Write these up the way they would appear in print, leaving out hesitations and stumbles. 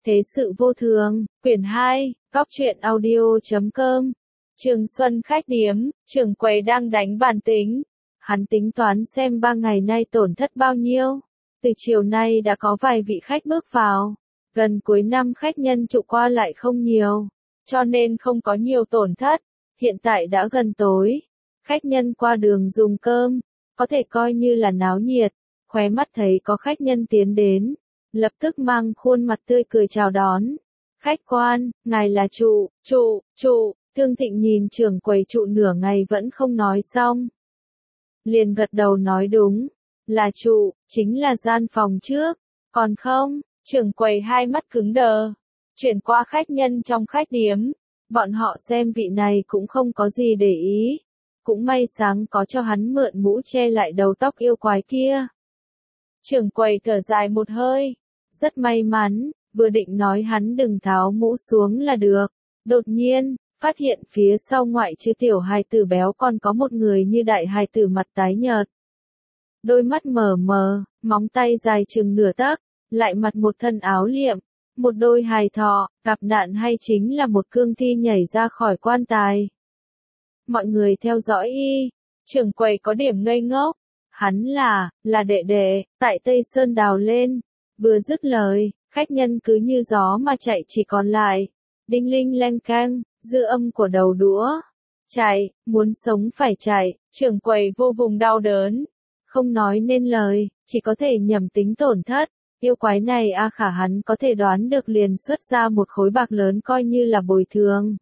Thế sự vô thường, quyển 2, góc truyện audio.com. Trường Xuân khách điếm, trưởng quầy đang đánh bàn tính. Hắn tính toán xem 3 ngày nay tổn thất bao nhiêu. Từ chiều nay đã có vài vị khách bước vào. Gần cuối năm khách nhân trụ qua lại không nhiều, cho nên không có nhiều tổn thất. Hiện tại đã gần tối. Khách nhân qua đường dùng cơm, có thể coi như là náo nhiệt. Khóe mắt thấy có khách nhân tiến đến, lập tức mang khuôn mặt tươi cười chào đón. Khách quan, ngài là trụ. Thương Thịnh nhìn trưởng quầy trụ nửa ngày vẫn không nói xong. Liền gật đầu nói đúng, là trụ, chính là gian phòng trước, còn không, trưởng quầy hai mắt cứng đờ. Chuyển qua khách nhân trong khách điếm, bọn họ xem vị này cũng không có gì để ý. Cũng may sáng có cho hắn mượn mũ che lại đầu tóc yêu quái kia. Trưởng quầy thở dài một hơi, rất may mắn, vừa định nói hắn đừng tháo mũ xuống là được. Đột nhiên, phát hiện phía sau ngoại trừ tiểu hài tử béo còn có một người như đại hài tử mặt tái nhợt. Đôi mắt mờ mờ, móng tay dài chừng nửa tấc, lại mặc một thân áo liệm, một đôi hài thọ, gặp nạn hay chính là một cương thi nhảy ra khỏi quan tài. Mọi người theo dõi y, trưởng quầy có điểm ngây ngốc. Hắn là đệ đệ, tại Tây Sơn đào lên. Vừa dứt lời, khách nhân cứ như gió mà chạy chỉ còn lại. Đinh linh len keng, dư âm của đầu đũa. Chạy, muốn sống phải chạy, trưởng quầy vô vùng đau đớn. Không nói nên lời, chỉ có thể nhầm tính tổn thất. Yêu quái này khả hắn có thể đoán được liền xuất ra một khối bạc lớn coi như là bồi thường.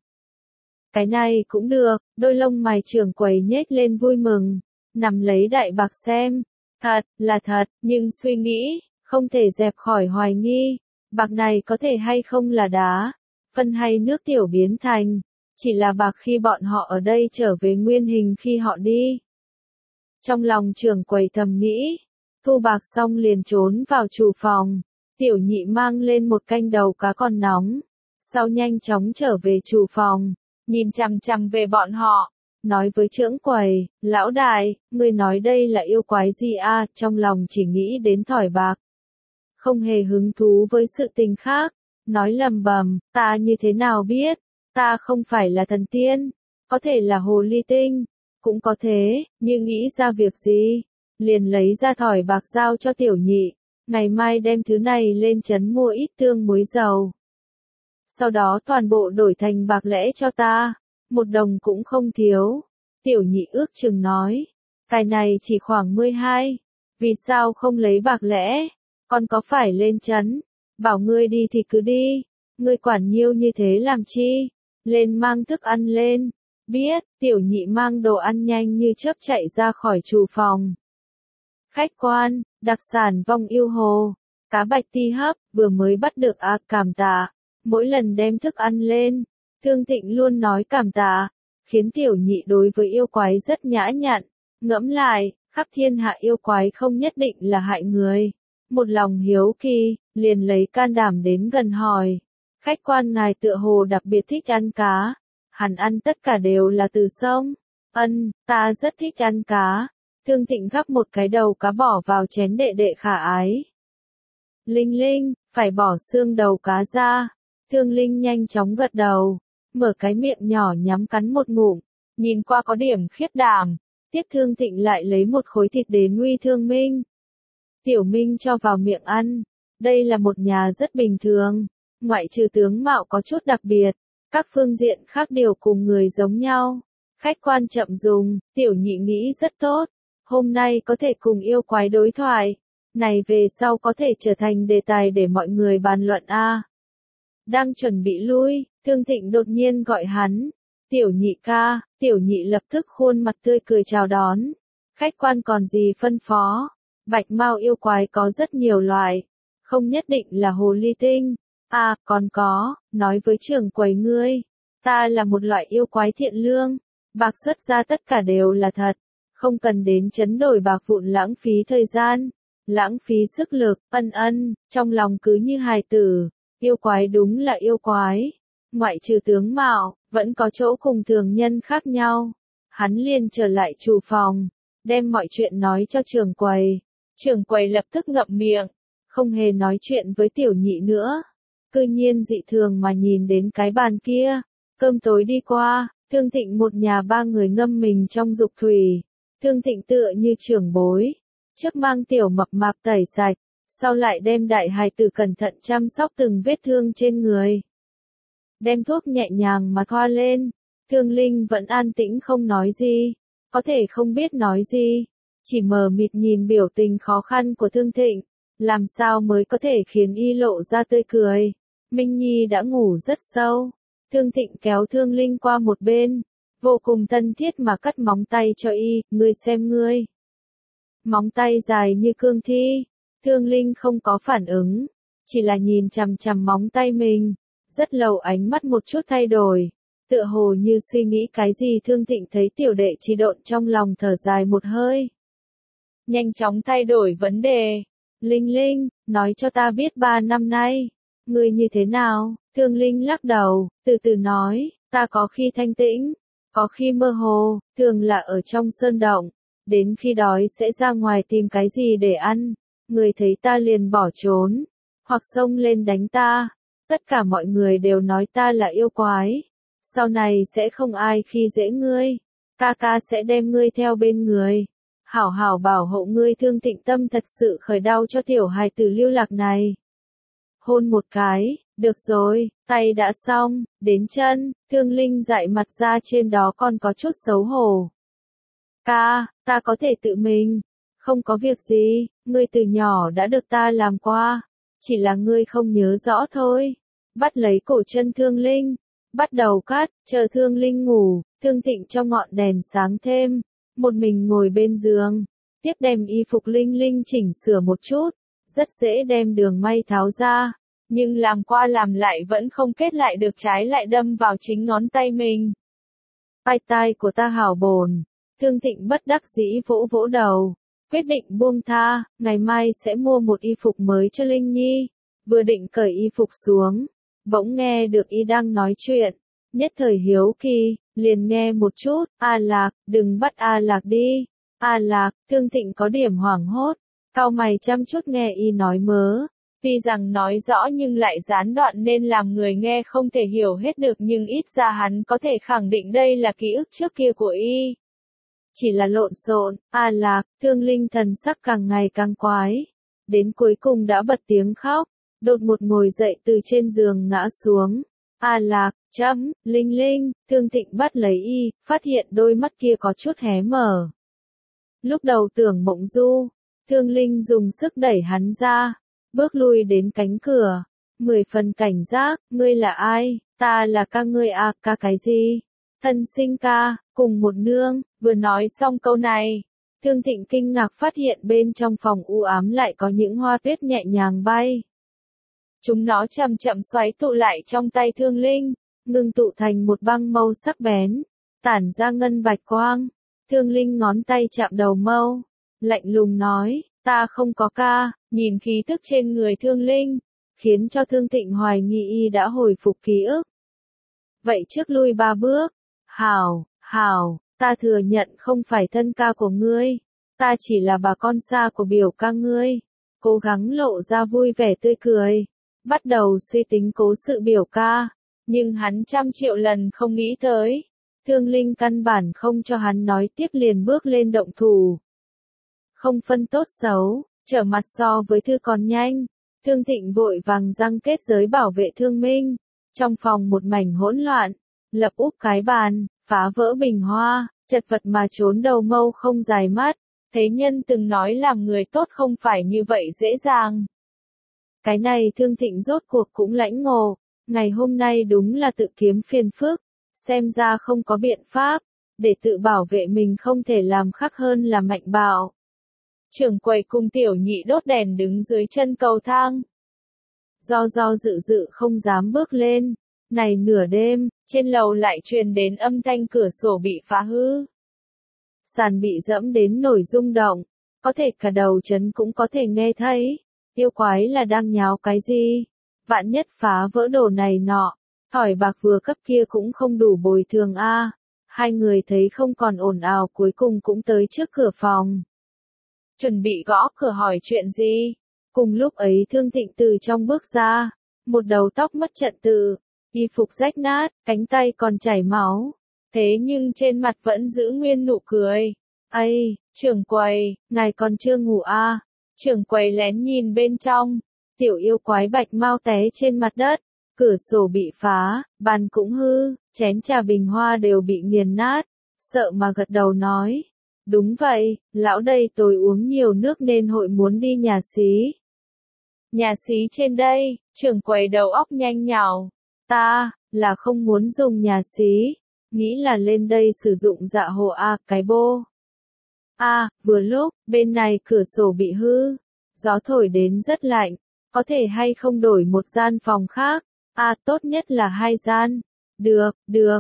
Cái này cũng được, đôi lông mày trưởng quầy nhếch lên vui mừng. Nằm lấy đại bạc xem, thật, là thật, nhưng suy nghĩ, không thể dẹp khỏi hoài nghi, bạc này có thể hay không là đá, phân hay nước tiểu biến thành, chỉ là bạc khi bọn họ ở đây trở về nguyên hình khi họ đi. Trong lòng trưởng quầy thầm nghĩ, thu bạc xong liền trốn vào chủ phòng, tiểu nhị mang lên một canh đầu cá còn nóng, sau nhanh chóng trở về chủ phòng, nhìn chằm chằm về bọn họ. Nói với trưởng quầy, lão đại, ngươi nói đây là yêu quái gì trong lòng chỉ nghĩ đến thỏi bạc. Không hề hứng thú với sự tình khác, nói lầm bầm, ta như thế nào biết, ta không phải là thần tiên, có thể là hồ ly tinh, cũng có thế, nhưng nghĩ ra việc gì, liền lấy ra thỏi bạc giao cho tiểu nhị, ngày mai đem thứ này lên trấn mua ít tương muối dầu. Sau đó toàn bộ đổi thành bạc lẻ cho ta. 1 đồng cũng không thiếu. Tiểu nhị ước chừng nói, cái này chỉ khoảng 12, vì sao không lấy bạc lẻ, con có phải lên trấn, bảo ngươi đi thì cứ đi, ngươi quản nhiêu như thế làm chi, lên mang thức ăn lên, biết, tiểu nhị mang đồ ăn nhanh như chớp chạy ra khỏi chủ phòng. Khách quan, đặc sản vong yêu hồ, cá bạch ti hấp, vừa mới bắt được cảm tạ, mỗi lần đem thức ăn lên. Thương Thịnh luôn nói cảm tạ, khiến tiểu nhị đối với yêu quái rất nhã nhặn. Ngẫm lại, khắp thiên hạ yêu quái không nhất định là hại người. Một lòng hiếu kỳ, liền lấy can đảm đến gần hỏi. Khách quan ngài tựa hồ đặc biệt thích ăn cá. Hắn ăn tất cả đều là từ sông. Ta rất thích ăn cá. Thương Thịnh gắp một cái đầu cá bỏ vào chén đệ đệ khả ái. Linh Linh, phải bỏ xương đầu cá ra. Thương Linh nhanh chóng gật đầu. Mở cái miệng nhỏ nhắm cắn một ngụm, nhìn qua có điểm khiếp đảm. Tiếp Thương Thịnh lại lấy một khối thịt đến uy Thương Minh. Tiểu Minh cho vào miệng ăn. Đây là một nhà rất bình thường, ngoại trừ tướng mạo có chút đặc biệt, các phương diện khác đều cùng người giống nhau. Khách quan chậm dùng, tiểu nhị nghĩ rất tốt. Hôm nay có thể cùng yêu quái đối thoại. Này về sau có thể trở thành đề tài để mọi người bàn luận Đang chuẩn bị lui, Thương Thịnh đột nhiên gọi hắn. Tiểu nhị ca, tiểu nhị lập tức khuôn mặt tươi cười chào đón. Khách quan còn gì phân phó? Bạch mao yêu quái có rất nhiều loại, không nhất định là hồ ly tinh. Còn có, nói với trưởng quầy ngươi, ta là một loại yêu quái thiện lương, bạc xuất ra tất cả đều là thật, không cần đến chấn đổi bạc vụn lãng phí thời gian, lãng phí sức lực, trong lòng cứ như hài tử. Yêu quái đúng là yêu quái, ngoại trừ tướng mạo, vẫn có chỗ cùng thường nhân khác nhau. Hắn liền trở lại chủ phòng, đem mọi chuyện nói cho trưởng quầy. Trưởng quầy lập tức ngậm miệng, không hề nói chuyện với tiểu nhị nữa. cư nhiên dị thường mà nhìn đến cái bàn kia. Cơm tối đi qua, Thương Thịnh một nhà ba người ngâm mình trong dục thủy. Thương Thịnh tựa như trưởng bối, trước mang tiểu mập mạp tẩy sạch, sau lại đem đại hài tử cẩn thận chăm sóc từng vết thương trên người. Đem thuốc nhẹ nhàng mà thoa lên, Thương Linh vẫn an tĩnh không nói gì, có thể không biết nói gì, chỉ mờ mịt nhìn biểu tình khó khăn của Thương Thịnh, làm sao mới có thể khiến y lộ ra tươi cười. Minh Nhi đã ngủ rất sâu, Thương Thịnh kéo Thương Linh qua một bên, vô cùng thân thiết mà cắt móng tay cho y, ngươi xem ngươi. Móng tay dài như cương thi, Thương Linh không có phản ứng, chỉ là nhìn chằm chằm móng tay mình, rất lâu ánh mắt một chút thay đổi, tựa hồ như suy nghĩ cái gì. Thương Thịnh thấy tiểu đệ Chi Độn trong lòng thở dài một hơi. Nhanh chóng thay đổi vấn đề, Linh Linh, nói cho ta biết 3 năm nay, ngươi như thế nào? Thương Linh lắc đầu, từ từ nói, ta có khi thanh tĩnh, có khi mơ hồ, thường là ở trong sơn động, đến khi đói sẽ ra ngoài tìm cái gì để ăn, người thấy ta liền bỏ trốn, hoặc xông lên đánh ta, tất cả mọi người đều nói ta là yêu quái, sau này sẽ không ai khi dễ ngươi, ca ca sẽ đem ngươi theo bên người, hảo hảo bảo hộ ngươi. Thương Thịnh tâm thật sự khởi đau cho tiểu hài tử lưu lạc này. Hôn một cái, được rồi, tay đã xong, đến chân, Thương Linh dại mặt ra trên đó còn có chút xấu hổ. Ca, ta có thể tự mình, không có việc gì, ngươi từ nhỏ đã được ta làm qua, chỉ là ngươi không nhớ rõ thôi. Bắt lấy cổ chân Thương Linh, bắt đầu cắt, chờ Thương Linh ngủ, Thương Thịnh cho ngọn đèn sáng thêm, một mình ngồi bên giường, tiếp đem y phục Linh Linh chỉnh sửa một chút, rất dễ đem đường may tháo ra, nhưng làm qua làm lại vẫn không kết lại được, trái lại đâm vào chính ngón tay mình. Tai tai của ta hảo bồn, Thương Thịnh bất đắc dĩ vỗ vỗ đầu, quyết định buông tha, ngày mai sẽ mua một y phục mới cho Linh Nhi, vừa định cởi y phục xuống, bỗng nghe được y đang nói chuyện, nhất thời hiếu kỳ, liền nghe một chút, A Lạc, đừng bắt A Lạc đi, A Lạc. Thương Thịnh có điểm hoảng hốt, cau mày chăm chút nghe y nói mớ, tuy rằng nói rõ nhưng lại gián đoạn nên làm người nghe không thể hiểu hết được, nhưng ít ra hắn có thể khẳng định đây là ký ức trước kia của y. Chỉ là lộn xộn, A Lạc. Thương Linh thần sắc càng ngày càng quái, đến cuối cùng đã bật tiếng khóc, đột ngột ngồi dậy từ trên giường ngã xuống. A Lạc, Linh Linh. Thương Thịnh bắt lấy y, phát hiện đôi mắt kia có chút hé mở. Lúc đầu tưởng mộng du, Thương Linh dùng sức đẩy hắn ra, bước lui đến cánh cửa, 10 phần cảnh giác, ngươi là ai? Ta là ca ngươi à, ca cái gì? Thân sinh ca, cùng một nương. Vừa nói xong câu này, Thương Thịnh kinh ngạc phát hiện bên trong phòng u ám lại có những hoa tuyết nhẹ nhàng bay. Chúng nó chậm chậm xoáy tụ lại trong tay Thương Linh, ngưng tụ thành một băng mâu sắc bén, tản ra ngân bạch quang. Thương Linh ngón tay chạm đầu mâu, lạnh lùng nói, ta không có ca. Nhìn khí tức trên người Thương Linh, khiến cho Thương Thịnh hoài nghi y đã hồi phục ký ức. Vậy trước lui 3 bước, hảo, ta thừa nhận không phải thân ca của ngươi, ta chỉ là bà con xa của biểu ca ngươi. Cố gắng lộ ra vui vẻ tươi cười, bắt đầu suy tính cố sự biểu ca, nhưng hắn trăm triệu lần không nghĩ tới. Thương Linh căn bản không cho hắn nói tiếp, liền bước lên động thủ. Không phân tốt xấu, trở mặt so với thư còn nhanh. Thương Thịnh vội vàng răng kết giới bảo vệ Thương Minh. Trong phòng một mảnh hỗn loạn, lập úp cái bàn, phá vỡ bình hoa, chật vật mà trốn đầu mâu không dài mắt. Thế nhân từng nói làm người tốt không phải như vậy dễ dàng. Cái này Thương Thịnh rốt cuộc cũng lãnh ngộ, ngày hôm nay đúng là tự kiếm phiền phức, xem ra không có biện pháp, để tự bảo vệ mình không thể làm khác hơn là mạnh bạo. Trưởng quầy cùng tiểu nhị đốt đèn đứng dưới chân cầu thang. Do dự không dám bước lên, này nửa đêm, trên lầu lại truyền đến âm thanh cửa sổ bị phá hư. Sàn bị dẫm đến nổi rung động, có thể cả đầu trấn cũng có thể nghe thấy. Yêu quái là đang nháo cái gì? Vạn nhất phá vỡ đồ này nọ, thỏi bạc vừa cấp kia cũng không đủ bồi thường a. Hai người thấy không còn ồn ào, cuối cùng cũng tới trước cửa phòng. Chuẩn bị gõ cửa hỏi chuyện gì? Cùng lúc ấy Thương Thịnh từ trong bước ra, một đầu tóc mất trật tự, y phục rách nát, cánh tay còn chảy máu. Thế nhưng trên mặt vẫn giữ nguyên nụ cười. Ây, trưởng quầy, ngài còn chưa ngủ à? Trưởng quầy lén nhìn bên trong. Tiểu yêu quái bạch mau té trên mặt đất. Cửa sổ bị phá, bàn cũng hư, chén trà bình hoa đều bị nghiền nát. Sợ mà gật đầu nói. Đúng vậy, lão đây tôi uống nhiều nước nên hội muốn đi nhà xí. Nhà xí trên đây, trưởng quầy đầu óc nhanh nhảu. Ta, là không muốn dùng nhà xí. Nghĩ là lên đây sử dụng dạ hồ cái bô. Vừa lúc, bên này cửa sổ bị hư. Gió thổi đến rất lạnh. Có thể hay không đổi một gian phòng khác? Tốt nhất là 2 gian. Được,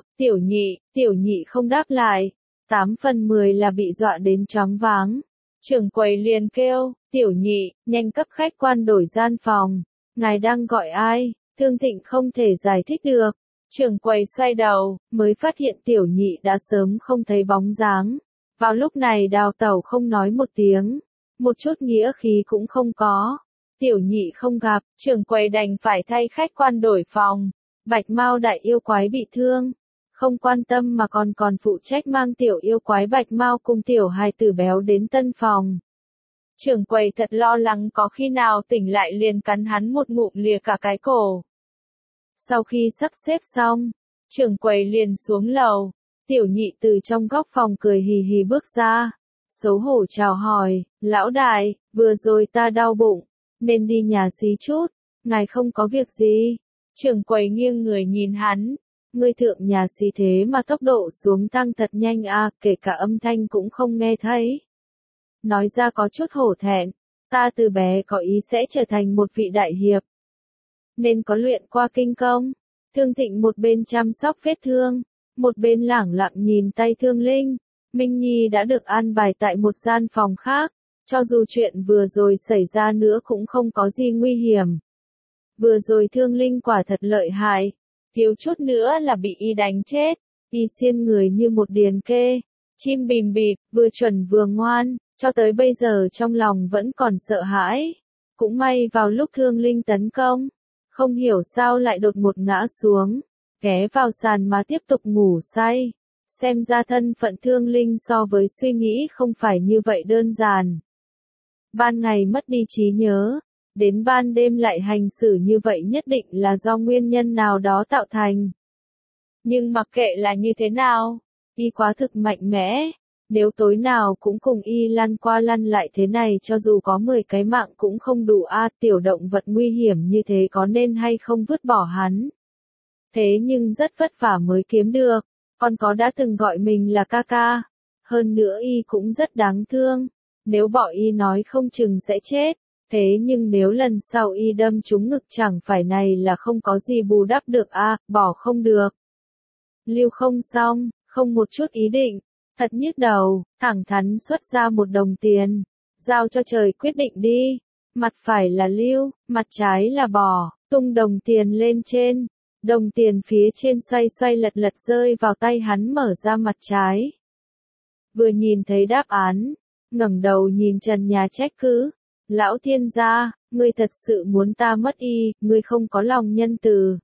tiểu nhị không đáp lại. 8 phần 10 là bị dọa đến choáng váng. Trưởng quầy liền kêu, tiểu nhị, nhanh cấp khách quan đổi gian phòng. Ngài đang gọi ai? Thương Thịnh không thể giải thích được. Trưởng quầy xoay đầu, mới phát hiện tiểu nhị đã sớm không thấy bóng dáng. Vào lúc này Đào Tẩu không nói một tiếng. Một chút nghĩa khí cũng không có. Tiểu nhị không gặp, trưởng quầy đành phải thay khách quan đổi phòng. Bạch Mao đại yêu quái bị thương. Không quan tâm mà còn phụ trách mang tiểu yêu quái Bạch Mao cùng tiểu hài tử béo đến tân phòng. Trưởng quầy thật lo lắng có khi nào tỉnh lại liền cắn hắn một ngụm lìa cả cái cổ. Sau khi sắp xếp xong, trưởng quầy liền xuống lầu. Tiểu nhị từ trong góc phòng cười hì hì bước ra. Xấu hổ chào hỏi, lão đại, vừa rồi ta đau bụng, nên đi nhà xí chút, ngài không có việc gì. Trưởng quầy nghiêng người nhìn hắn. Ngươi thượng nhà xí thế mà tốc độ xuống tăng thật nhanh kể cả âm thanh cũng không nghe thấy. Nói ra có chút hổ thẹn, ta từ bé có ý sẽ trở thành một vị đại hiệp. Nên có luyện qua kinh công. Thương Thịnh một bên chăm sóc vết thương, một bên lẳng lặng nhìn tay Thương Linh. Minh Nhi đã được an bài tại một gian phòng khác, cho dù chuyện vừa rồi xảy ra nữa cũng không có gì nguy hiểm. Vừa rồi Thương Linh quả thật lợi hại. Thiếu chút nữa là bị y đánh chết. Y xiên người như một điền kê. Chim bìm bịp, vừa chuẩn vừa ngoan. Cho tới bây giờ trong lòng vẫn còn sợ hãi. Cũng may vào lúc Thương Linh tấn công. Không hiểu sao lại đột ngột ngã xuống. Ghé vào sàn mà tiếp tục ngủ say. Xem ra thân phận Thương Linh so với suy nghĩ không phải như vậy đơn giản. Ban ngày mất đi trí nhớ. Đến ban đêm lại hành xử như vậy nhất định là do nguyên nhân nào đó tạo thành. Nhưng mặc kệ là như thế nào, y quá thực mạnh mẽ. Nếu tối nào cũng cùng y lăn qua lăn lại thế này cho dù có 10 cái mạng cũng không đủ tiểu động vật nguy hiểm như thế có nên hay không vứt bỏ hắn. Thế nhưng rất vất vả mới kiếm được, còn có đã từng gọi mình là ca ca. Hơn nữa y cũng rất đáng thương, nếu bỏ y nói không chừng sẽ chết. Thế nhưng nếu lần sau y đâm trúng ngực chẳng phải này là không có gì bù đắp được bỏ không được. Lưu không xong, không một chút ý định, thật nhức đầu, thẳng thắn xuất ra 1 đồng tiền, giao cho trời quyết định đi. Mặt phải là lưu, mặt trái là bỏ, tung đồng tiền lên trên. Đồng tiền phía trên xoay xoay lật lật rơi vào tay hắn mở ra mặt trái. Vừa nhìn thấy đáp án, ngẩng đầu nhìn trần nhà trách cứ. Lão thiên gia, ngươi thật sự muốn ta mất y, ngươi không có lòng nhân từ.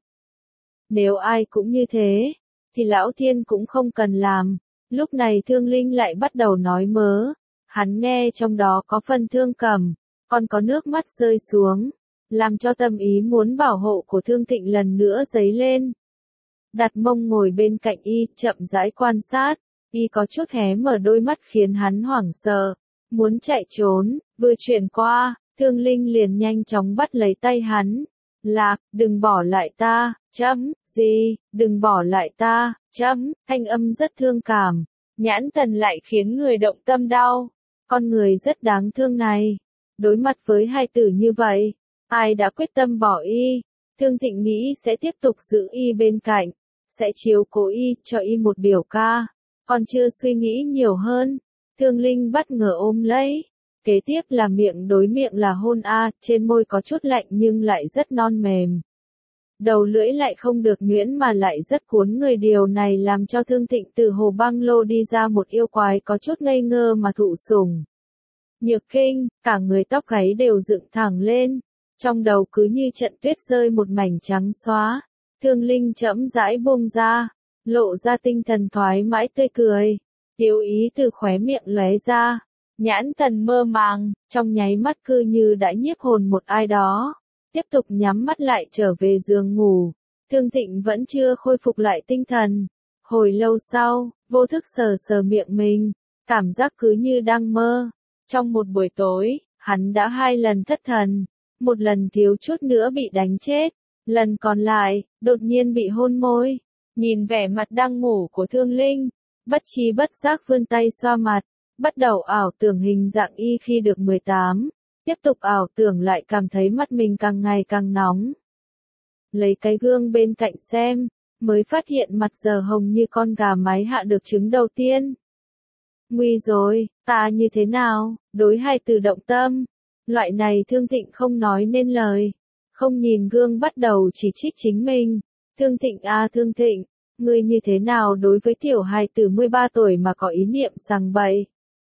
Nếu ai cũng như thế, thì lão thiên cũng không cần làm. Lúc này Thương Linh lại bắt đầu nói mớ. Hắn nghe trong đó có phần thương cảm, còn có nước mắt rơi xuống, làm cho tâm ý muốn bảo hộ của Thương Thịnh lần nữa dấy lên. Đặt mông ngồi bên cạnh y, chậm rãi quan sát, y có chút hé mở đôi mắt khiến hắn hoảng sợ. Muốn chạy trốn, vừa chuyển qua, Thương Linh liền nhanh chóng bắt lấy tay hắn. Lạc, đừng bỏ lại ta, đừng bỏ lại ta, thanh âm rất thương cảm. Nhãn thần lại khiến người động tâm đau. Con người rất đáng thương này. Đối mặt với hai tử như vậy, ai đã quyết tâm bỏ y, Thương Thịnh nghĩ sẽ tiếp tục giữ y bên cạnh, sẽ chiếu cố y, cho y một biểu ca. Còn chưa suy nghĩ nhiều hơn, Thương Linh bất ngờ ôm lấy. Kế tiếp là miệng đối miệng là hôn trên môi có chút lạnh nhưng lại rất non mềm. Đầu lưỡi lại không được nhuyễn mà lại rất cuốn người, điều này làm cho Thương Thịnh từ hồ băng lô đi ra một yêu quái có chút ngây ngơ mà thụ sủng. Nhược Kinh, cả người tóc gáy đều dựng thẳng lên. Trong đầu cứ như trận tuyết rơi một mảnh trắng xóa. Thương Linh chậm rãi buông ra, lộ ra tinh thần thoải mái tươi cười. Tiếu ý từ khóe miệng lóe ra, nhãn thần mơ màng, trong nháy mắt cứ như đã nhiếp hồn một ai đó. Tiếp tục nhắm mắt lại trở về giường ngủ. Thương Thịnh vẫn chưa khôi phục lại tinh thần. Hồi lâu sau, vô thức sờ sờ miệng mình, cảm giác cứ như đang mơ. Trong một buổi tối, hắn đã 2 lần thất thần, một lần thiếu chút nữa bị đánh chết, lần còn lại, đột nhiên bị hôn môi. Nhìn vẻ mặt đang ngủ của Thương Linh, bất tri bất giác vươn tay xoa mặt, bắt đầu ảo tưởng hình dạng y khi được 18, tiếp tục ảo tưởng lại cảm thấy mắt mình càng ngày càng nóng. Lấy cái gương bên cạnh xem, mới phát hiện mặt giờ hồng như con gà mái hạ được trứng đầu tiên. Nguy rồi, ta như thế nào, đối hai từ động tâm. Loại này Thương Thịnh không nói nên lời. Không nhìn gương bắt đầu chỉ trích chính mình. Thương Thịnh à Thương Thịnh, ngươi như thế nào đối với tiểu hài tử 13 tuổi mà có ý niệm sằng bậy.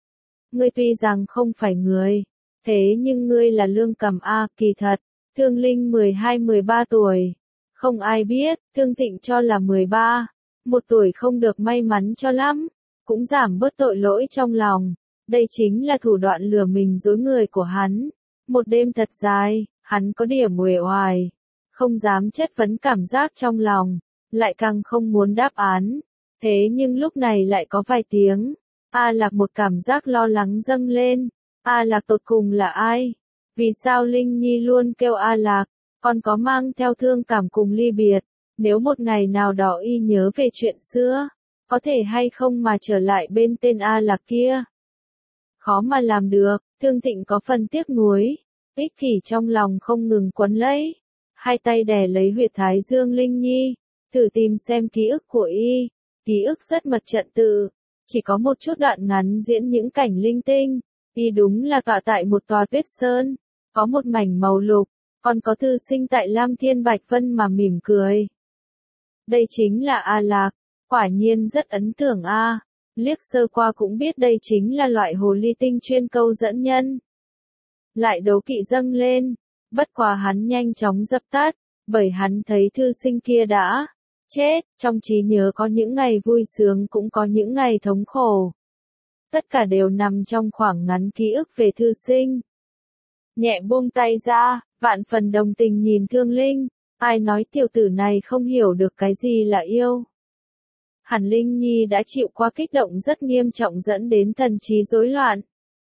Ngươi tuy rằng không phải người, thế nhưng ngươi là Lương Cầm a, kỳ thật. Thương Linh 12-13 tuổi. Không ai biết, Thương Thịnh cho là 13. 1 tuổi không được may mắn cho lắm. Cũng giảm bớt tội lỗi trong lòng. Đây chính là thủ đoạn lừa mình dối người của hắn. Một đêm thật dài, hắn có điểm uể oải. Không dám chất vấn cảm giác trong lòng. Lại càng không muốn đáp án. Thế nhưng lúc này lại có vài tiếng. A Lạc một cảm giác lo lắng dâng lên. A Lạc tột cùng là ai? Vì sao Linh Nhi luôn kêu A Lạc? Còn có mang theo thương cảm cùng ly biệt. Nếu một ngày nào đó y nhớ về chuyện xưa, có thể hay không mà trở lại bên tên A Lạc kia? Khó mà làm được, Thương Thịnh có phần tiếc nuối, ích kỷ trong lòng không ngừng quấn lấy. Hai tay đè lấy huyệt thái dương Linh Nhi, thử tìm xem ký ức của y. Ký ức rất mật trận tự, chỉ có một chút đoạn ngắn diễn những cảnh linh tinh. Y đúng là tọa tại một tòa tuyết sơn, có một mảnh màu lục, còn có thư sinh tại Lam Thiên Bạch Vân mà mỉm cười. Đây chính là A Lạc, quả nhiên rất ấn tượng a. Liếc sơ qua cũng biết đây chính là loại hồ ly tinh chuyên câu dẫn nhân. Lại đố kỵ dâng lên, bất quá hắn nhanh chóng dập tắt, bởi hắn thấy thư sinh kia đã chết, trong trí nhớ có những ngày vui sướng cũng có những ngày thống khổ. Tất cả đều nằm trong khoảng ngắn ký ức về thư sinh. Nhẹ buông tay ra, vạn phần đồng tình nhìn Thương Linh, ai nói tiểu tử này không hiểu được cái gì là yêu. Hẳn Linh Nhi đã chịu qua kích động rất nghiêm trọng dẫn đến thần trí rối loạn.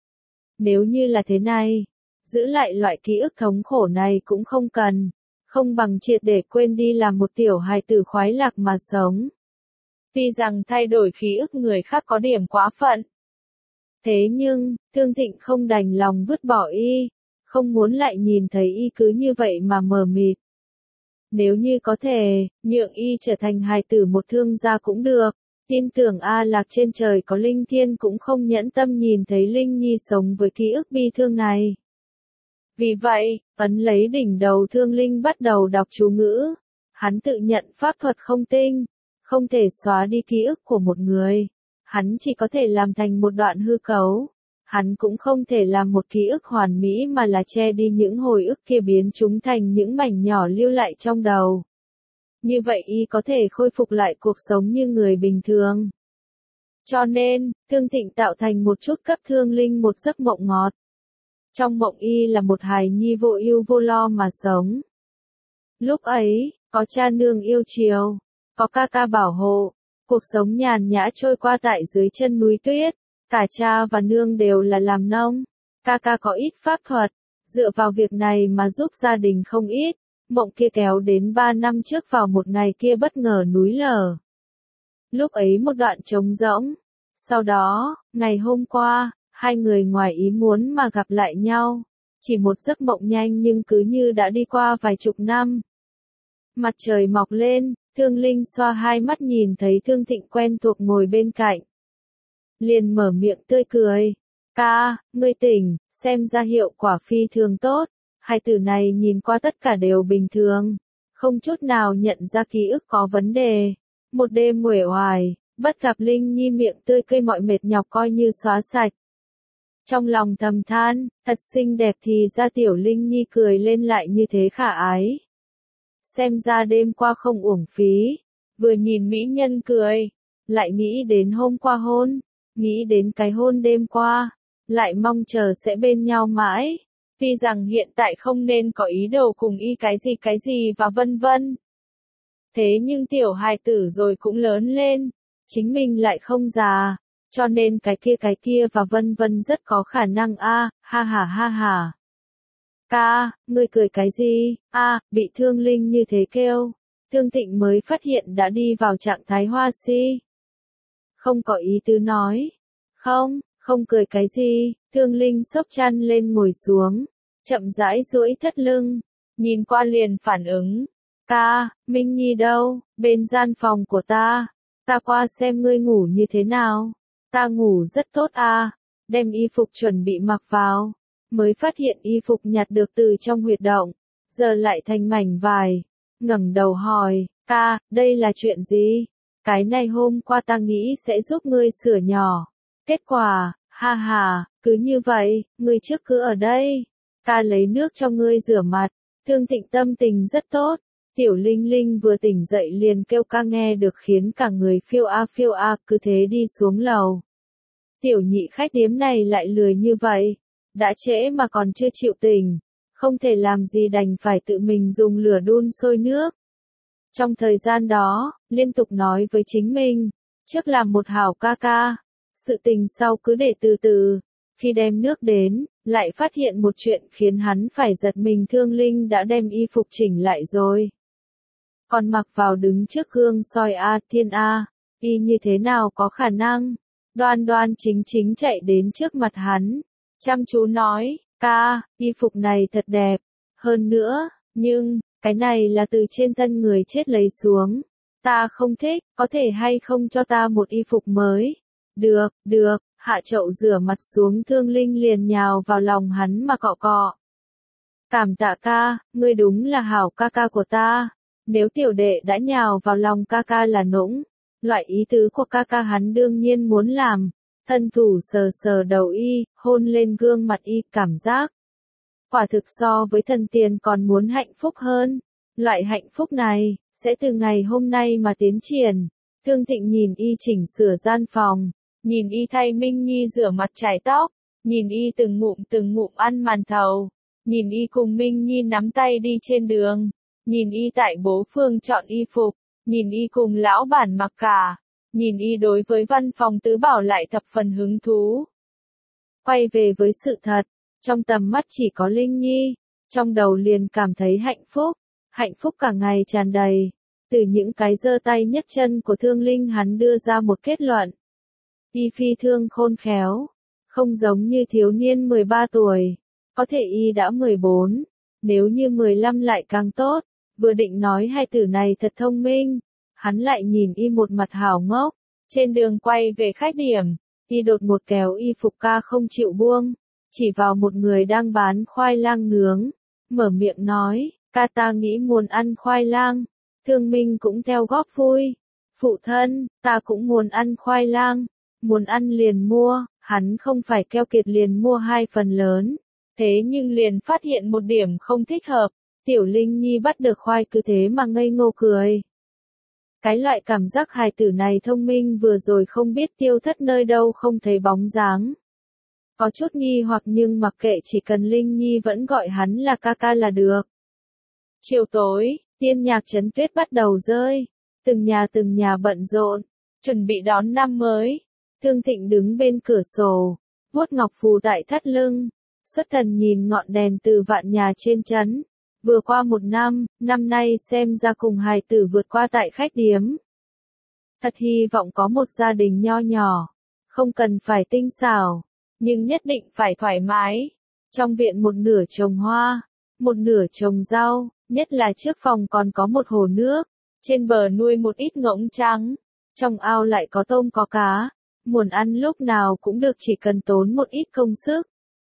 Nếu như là thế này, giữ lại loại ký ức thống khổ này cũng không cần, không bằng triệt để quên đi làm một tiểu hài tử khoái lạc mà sống. Tuy rằng thay đổi ký ức người khác có điểm quá phận. Thế nhưng, Thương Thịnh không đành lòng vứt bỏ y, không muốn lại nhìn thấy y cứ như vậy mà mờ mịt. Nếu như có thể, nhượng y trở thành hài tử một thương gia cũng được, tin tưởng A Lạc trên trời có linh thiên cũng không nhẫn tâm nhìn thấy Linh Nhi sống với ký ức bi thương này. Vì vậy, ấn lấy đỉnh đầu Thương Linh bắt đầu đọc chú ngữ. Hắn tự nhận pháp thuật không tinh, không thể xóa đi ký ức của một người. Hắn chỉ có thể làm thành một đoạn hư cấu. Hắn cũng không thể làm một ký ức hoàn mỹ mà là che đi những hồi ức kia biến chúng thành những mảnh nhỏ lưu lại trong đầu. Như vậy y có thể khôi phục lại cuộc sống như người bình thường. Cho nên, Thương Thịnh tạo thành một chút cấp Thương Linh một giấc mộng ngọt. Trong mộng y là một hài nhi vô ưu vô lo mà sống. Lúc ấy, có cha nương yêu chiều, có ca ca bảo hộ, cuộc sống nhàn nhã trôi qua tại dưới chân núi tuyết. Cả cha và nương đều là làm nông, ca ca có ít pháp thuật, dựa vào việc này mà giúp gia đình không ít. Mộng kia kéo đến 3 năm trước vào một ngày kia bất ngờ núi lở. Lúc ấy một đoạn trống rỗng. Sau đó, ngày hôm qua, hai người ngoài ý muốn mà gặp lại nhau. Chỉ một giấc mộng nhanh nhưng cứ như đã đi qua vài chục năm. Mặt trời mọc lên, Thương Linh xoa hai mắt nhìn thấy Thương Thịnh quen thuộc ngồi bên cạnh. Liền mở miệng tươi cười. Ca, ngươi tỉnh, xem ra hiệu quả phi thường tốt. Hai từ này nhìn qua tất cả đều bình thường. Không chút nào nhận ra ký ức có vấn đề. Một đêm uể oải, bắt gặp Linh Nhi miệng tươi cười mọi mệt nhọc coi như xóa sạch. Trong lòng thầm than, thật xinh đẹp thì ra Tiểu Linh Nhi cười lên lại như thế khả ái. Xem ra đêm qua không uổng phí, vừa nhìn mỹ nhân cười, lại nghĩ đến hôm qua hôn, nghĩ đến cái hôn đêm qua, lại mong chờ sẽ bên nhau mãi. Tuy rằng hiện tại không nên có ý đồ cùng y cái gì và vân vân. Thế nhưng tiểu hài tử rồi cũng lớn lên, chính mình lại không già, cho nên cái kia và vân vân rất có khả năng a, ha ha. Ca, ngươi cười cái gì, bị Thương Linh như thế kêu. Thương Thịnh mới phát hiện đã đi vào trạng thái hoa si. Không có ý tứ nói. Không cười cái gì, Thương Linh xốc chăn lên ngồi xuống, chậm rãi duỗi thắt lưng, nhìn qua liền phản ứng. Ca, Minh Nhi đâu, bên gian phòng của ta qua xem ngươi ngủ như thế nào. Ta ngủ rất tốt đem y phục chuẩn bị mặc vào, mới phát hiện y phục nhặt được từ trong huyệt động, giờ lại thành mảnh vải, ngẩng đầu hỏi, ca, đây là chuyện gì? Cái này hôm qua ta nghĩ sẽ giúp ngươi sửa nhỏ, kết quả, cứ như vậy, ngươi trước cứ ở đây, ta lấy nước cho ngươi rửa mặt. Thương Thịnh tâm tình rất tốt, Tiểu Linh Linh vừa tỉnh dậy liền kêu ca nghe được khiến cả người phiêu cứ thế đi xuống lầu. Tiểu nhị khách điếm này lại lười như vậy, đã trễ mà còn chưa chịu tỉnh, không thể làm gì đành phải tự mình dùng lửa đun sôi nước. Trong thời gian đó, liên tục nói với chính mình, trước làm một hảo ca, sự tình sau cứ để từ từ. Khi đem nước đến, lại phát hiện một chuyện khiến hắn phải giật mình, Thương Linh đã đem y phục chỉnh lại rồi. Còn mặc vào đứng trước gương soi thiên y như thế nào có khả năng. Đoan đoan chính chạy đến trước mặt hắn, chăm chú nói, ca, y phục này thật đẹp, hơn nữa, nhưng, cái này là từ trên thân người chết lấy xuống. Ta không thích, có thể hay không cho ta một y phục mới? Được, hạ chậu rửa mặt xuống, Thương Linh liền nhào vào lòng hắn mà cọ cọ. Cảm tạ ca, ngươi đúng là hảo ca của ta. Nếu tiểu đệ đã nhào vào lòng ca là nũng, loại ý tứ của ca hắn đương nhiên muốn làm. Thân thủ sờ đầu y, hôn lên gương mặt y, cảm giác quả thực so với thần tiên còn muốn hạnh phúc hơn. Loại hạnh phúc này sẽ từ ngày hôm nay mà tiến triển. Thương Thịnh nhìn y chỉnh sửa gian phòng, nhìn y thay Minh Nhi rửa mặt chải tóc, nhìn y từng ngụm ăn màn thầu, nhìn y cùng Minh Nhi nắm tay đi trên đường, nhìn y tại bố phương chọn y phục, nhìn y cùng lão bản mặc cả, nhìn y đối với văn phòng tứ bảo lại thập phần hứng thú. Quay về với sự thật, trong tầm mắt chỉ có Linh Nhi, trong đầu liền cảm thấy hạnh phúc cả ngày tràn đầy. Từ những cái giơ tay nhấc chân của Thương Linh hắn đưa ra một kết luận. Y phi thường khôn khéo, không giống như thiếu niên 13 tuổi, có thể y đã 14, nếu như 15 lại càng tốt. Vừa định nói hai từ này thật thông minh, hắn lại nhìn y một mặt hảo ngốc. Trên đường quay về khách điểm, y đột một kéo y phục ca không chịu buông, chỉ vào một người đang bán khoai lang nướng, mở miệng nói, ca ta nghĩ muốn ăn khoai lang. Thương Minh cũng theo góp vui, phụ thân, ta cũng muốn ăn khoai lang, muốn ăn liền mua. Hắn không phải keo kiệt liền mua 2 phần lớn, thế nhưng liền phát hiện một điểm không thích hợp. Tiểu Linh Nhi bắt được khoai cứ thế mà ngây ngô cười. Cái loại cảm giác hài tử này thông minh vừa rồi không biết tiêu thất nơi đâu không thấy bóng dáng. Có chút nghi hoặc nhưng mặc kệ, chỉ cần Linh Nhi vẫn gọi hắn là ca là được. Chiều tối, tiên nhạc trấn tuyết bắt đầu rơi, từng nhà bận rộn, chuẩn bị đón năm mới. Thương Thịnh đứng bên cửa sổ, vuốt ngọc phù tại thắt lưng, xuất thần nhìn ngọn đèn từ vạn nhà trên trấn. Vừa qua một năm nay xem ra cùng hài tử vượt qua tại khách điếm. Thật hy vọng có một gia đình nho nhỏ, không cần phải tinh xảo, nhưng nhất định phải thoải mái. Trong viện một nửa trồng hoa, một nửa trồng rau, nhất là trước phòng còn có một hồ nước, trên bờ nuôi một ít ngỗng trắng, trong ao lại có tôm có cá, muốn ăn lúc nào cũng được, chỉ cần tốn một ít công sức.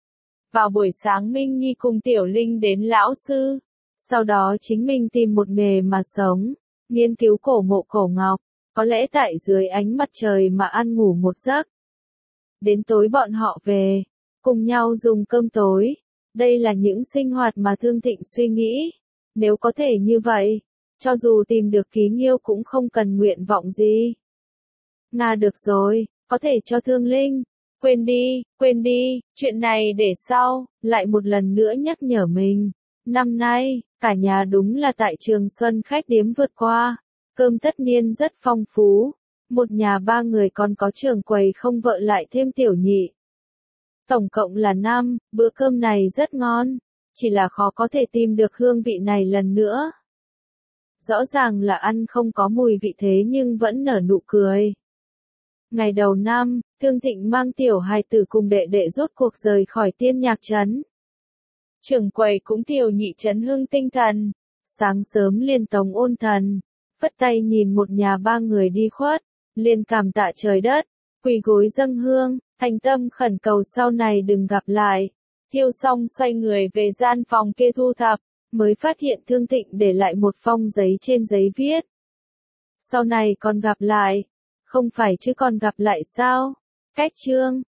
Vào buổi sáng Minh Nhi cùng Tiểu Linh đến lão sư, sau đó chính mình tìm một nghề mà sống, nghiên cứu cổ mộ cổ ngọc, có lẽ tại dưới ánh mặt trời mà ăn ngủ một giấc. Đến tối bọn họ về, cùng nhau dùng cơm tối. Đây là những sinh hoạt mà Thương Thịnh suy nghĩ. Nếu có thể như vậy, cho dù tìm được Ký Nghiêu cũng không cần nguyện vọng gì. Nga được rồi, có thể cho Thương Linh. Quên đi, chuyện này để sau, lại một lần nữa nhắc nhở mình. Năm nay, cả nhà đúng là tại Trường Xuân khách điếm vượt qua. Cơm tất niên rất phong phú. Một nhà 3 người còn có trưởng quầy không vợ lại thêm tiểu nhị. Tổng cộng là 5, bữa cơm này rất ngon. Chỉ là khó có thể tìm được hương vị này lần nữa. Rõ ràng là ăn không có mùi vị thế nhưng vẫn nở nụ cười. Ngày đầu năm, Thương Thịnh mang tiểu hài tử cùng đệ đệ rốt cuộc rời khỏi Tiên Nhạc Trấn. Trưởng quầy cũng tiểu nhị trấn hưng tinh thần. Sáng sớm liền tống ôn thần. Phất tay nhìn một nhà 3 người đi khuất. Liền cảm tạ trời đất. Quỳ gối dâng hương, thành tâm khẩn cầu sau này đừng gặp lại. Thiêu xong xoay người về gian phòng kia thu thập. Mới phát hiện Thương Thịnh để lại một phong giấy trên giấy viết. Sau này còn gặp lại. Không phải chứ còn gặp lại sao? Cách chương.